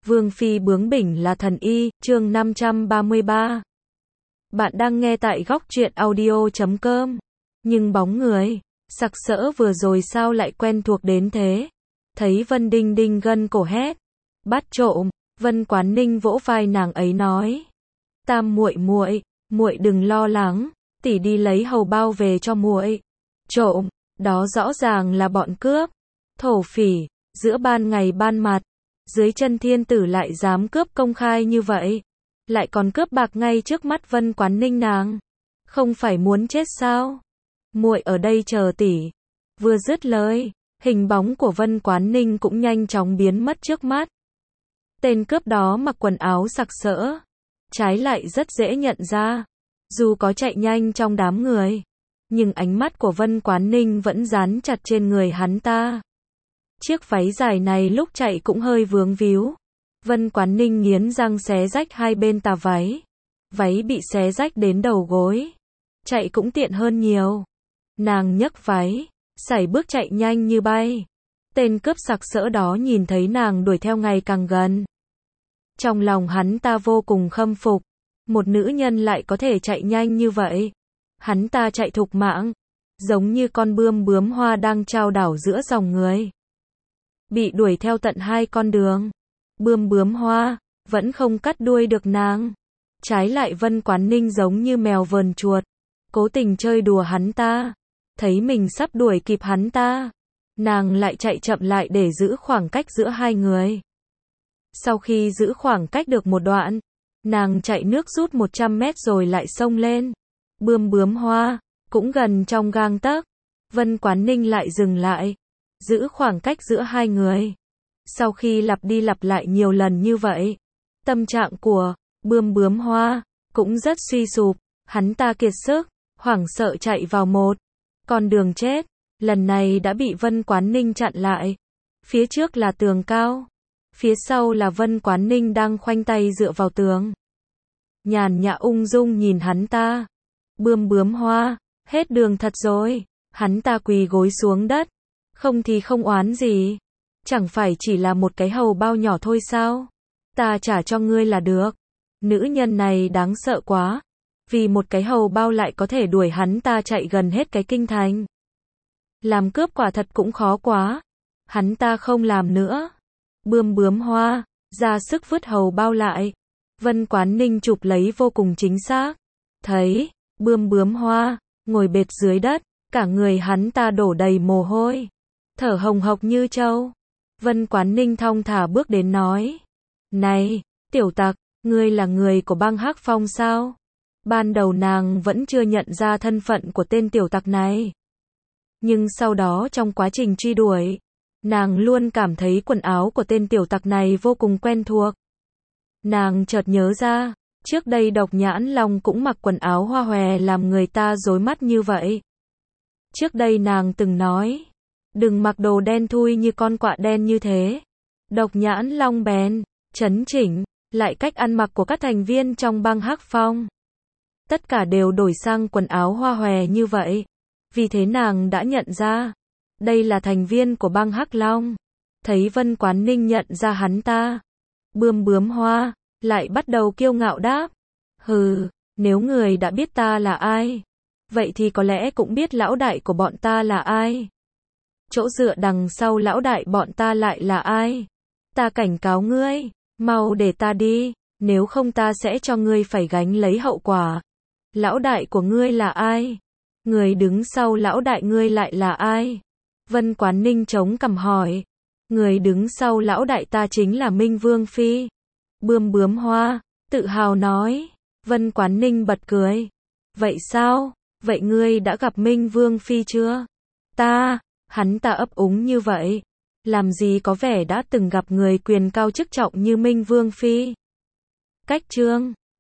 Vương phi bướng bỉnh là thần y, chương 533. Bạn đang nghe tại góc truyện audio.com. Nhưng bóng người sặc sỡ vừa rồi sao lại quen thuộc đến thế? Thấy Vân Đinh Đinh gân cổ hét, bắt trộm. Vân Quán Ninh vỗ vai nàng ấy nói, Tam muội muội, muội đừng lo lắng, tỷ đi lấy hầu bao về cho muội. Trộm, đó rõ ràng là bọn cướp, thổ phỉ, giữa ban ngày ban mặt, dưới chân thiên tử lại dám cướp công khai như vậy, lại còn cướp bạc ngay trước mắt Vân Quán Ninh nàng, không phải muốn chết sao? Muội ở đây chờ tỷ. Vừa dứt lời, hình bóng của Vân Quán Ninh cũng nhanh chóng biến mất trước mắt. Tên cướp đó mặc quần áo sặc sỡ, trái lại rất dễ nhận ra, dù có chạy nhanh trong đám người, nhưng ánh mắt của Vân Quán Ninh vẫn dán chặt trên người hắn ta. Chiếc váy dài này lúc chạy cũng hơi vướng víu. Vân Quán Ninh nghiến răng xé rách hai bên tà váy. Váy bị xé rách đến đầu gối. Chạy cũng tiện hơn nhiều. Nàng nhấc váy, sải bước chạy nhanh như bay. Tên cướp sặc sỡ đó nhìn thấy nàng đuổi theo ngày càng gần. Trong lòng hắn ta vô cùng khâm phục. Một nữ nhân lại có thể chạy nhanh như vậy. Hắn ta chạy thục mạng, giống như con bướm hoa đang chao đảo giữa dòng người. Bị đuổi theo tận hai con đường. Bướm hoa vẫn không cắt đuôi được nàng. Trái lại Vân Quán Ninh giống như mèo vờn chuột, cố tình chơi đùa hắn ta. Thấy mình sắp đuổi kịp hắn ta, nàng lại chạy chậm lại để giữ khoảng cách giữa hai người. Sau khi giữ khoảng cách được một đoạn, nàng chạy nước rút 100 mét rồi lại xông lên. Bướm hoa cũng gần trong gang tấc. Vân Quán Ninh lại dừng lại, giữ khoảng cách giữa hai người. Sau khi lặp đi lặp lại nhiều lần như vậy, tâm trạng của bướm hoa cũng rất suy sụp. Hắn ta kiệt sức, hoảng sợ chạy vào một con đường chết. Lần này đã bị Vân Quán Ninh chặn lại. Phía trước là tường cao, phía sau là Vân Quán Ninh đang khoanh tay dựa vào tường, nhàn nhã ung dung nhìn hắn ta. Bướm hoa, hết đường thật rồi. Hắn ta quỳ gối xuống đất, không thì không oán gì, chẳng phải chỉ là một cái hầu bao nhỏ thôi sao? Ta trả cho ngươi là được. Nữ nhân này đáng sợ quá, vì một cái hầu bao lại có thể đuổi hắn ta chạy gần hết cái kinh thành. Làm cướp quả thật cũng khó quá. Hắn ta không làm nữa. Bướm hoa ra sức vứt hầu bao lại. Vân Quán Ninh chụp lấy vô cùng chính xác. Thấy bướm hoa ngồi bệt dưới đất, cả người hắn ta đổ đầy mồ hôi, thở hồng hộc như trâu. Vân Quán Ninh thong thả bước đến nói, này, tiểu tặc, ngươi là người của bang Hắc Phong sao? Ban đầu nàng vẫn chưa nhận ra thân phận của tên tiểu tặc này. Nhưng sau đó trong quá trình truy đuổi, nàng luôn cảm thấy quần áo của tên tiểu tặc này vô cùng quen thuộc. Nàng chợt nhớ ra, trước đây Độc Nhãn Long cũng mặc quần áo hoa hòe làm người ta rối mắt như vậy. Trước đây nàng từng nói, đừng mặc đồ đen thui như con quạ đen như thế. Độc Nhãn Long bèn chấn chỉnh lại cách ăn mặc của các thành viên trong bang Hắc Phong. Tất cả đều đổi sang quần áo hoa hòe như vậy. Vì thế nàng đã nhận ra, đây là thành viên của bang Hắc Long. Thấy Vân Quán Ninh nhận ra hắn ta, bướm hoa lại bắt đầu kiêu ngạo đáp, hừ, nếu người đã biết ta là ai, vậy thì có lẽ cũng biết lão đại của bọn ta là ai. Chỗ dựa đằng sau lão đại bọn ta lại là ai? Ta cảnh cáo ngươi, mau để ta đi, nếu không ta sẽ cho ngươi phải gánh lấy hậu quả. Lão đại của ngươi là ai? Người đứng sau lão đại ngươi lại là ai? Vân Quán Ninh chống cằm hỏi. Người đứng sau lão đại ta chính là Minh Vương Phi. Bướm hoa tự hào nói. Vân Quán Ninh bật cười. Vậy sao? Vậy ngươi đã gặp Minh Vương Phi chưa? Hắn ta ấp úng như vậy, làm gì có vẻ đã từng gặp người quyền cao chức trọng như Minh Vương Phi. Cách chương